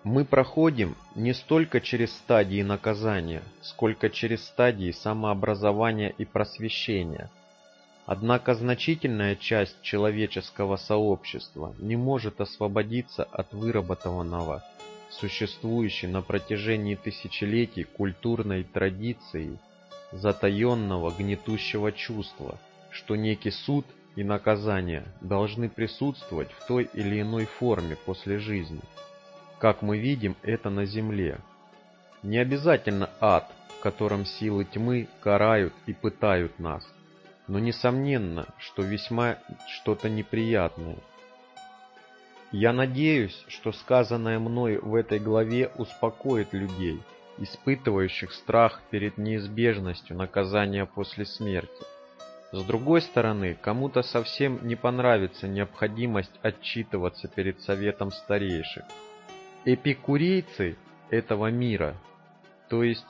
Мы проходим не столько через стадии наказания, сколько через стадии самообразования и просвещения. Однако значительная часть человеческого сообщества не может освободиться от выработанного, существующей на протяжении тысячелетий культурной традиции, затаенного гнетущего чувства, что некий суд и наказание должны присутствовать в той или иной форме после жизни, как мы видим это на земле. Не обязательно ад, в котором силы тьмы карают и пытают нас, но несомненно, что весьма что-то неприятное. Я надеюсь, что сказанное мной в этой главе успокоит людей, испытывающих страх перед неизбежностью наказания после смерти. С другой стороны, кому-то совсем не понравится необходимость отчитываться перед советом старейших. Эпикурейцы этого мира, то есть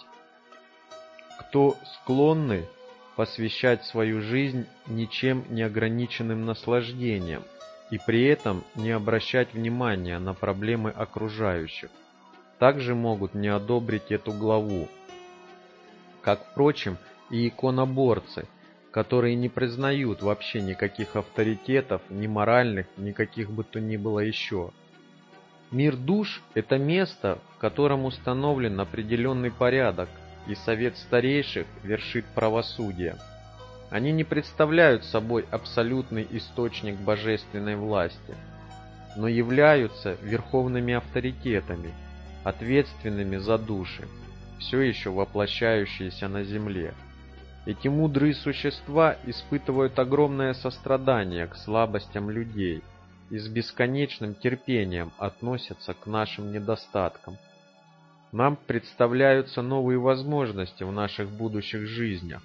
кто склонны посвящать свою жизнь ничем не ограниченным наслаждениям и при этом не обращать внимания на проблемы окружающих, также могут не одобрить эту главу, как, впрочем, и иконоборцы, которые не признают вообще никаких авторитетов, ни моральных, никаких бы то ни было еще. Мир душ – это место, в котором установлен определенный порядок, и совет старейших вершит правосудие. Они не представляют собой абсолютный источник божественной власти, но являются верховными авторитетами, ответственными за души, все еще воплощающиеся на земле. Эти мудрые существа испытывают огромное сострадание к слабостям людей и с бесконечным терпением относятся к нашим недостаткам. Нам представляются новые возможности в наших будущих жизнях.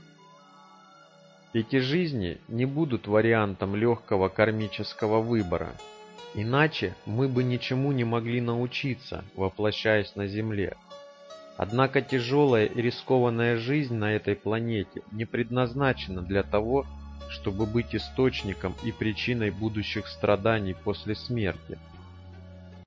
Эти жизни не будут вариантом легкого кармического выбора, иначе мы бы ничему не могли научиться, воплощаясь на Земле. Однако тяжелая и рискованная жизнь на этой планете не предназначена для того, чтобы быть источником и причиной будущих страданий после смерти.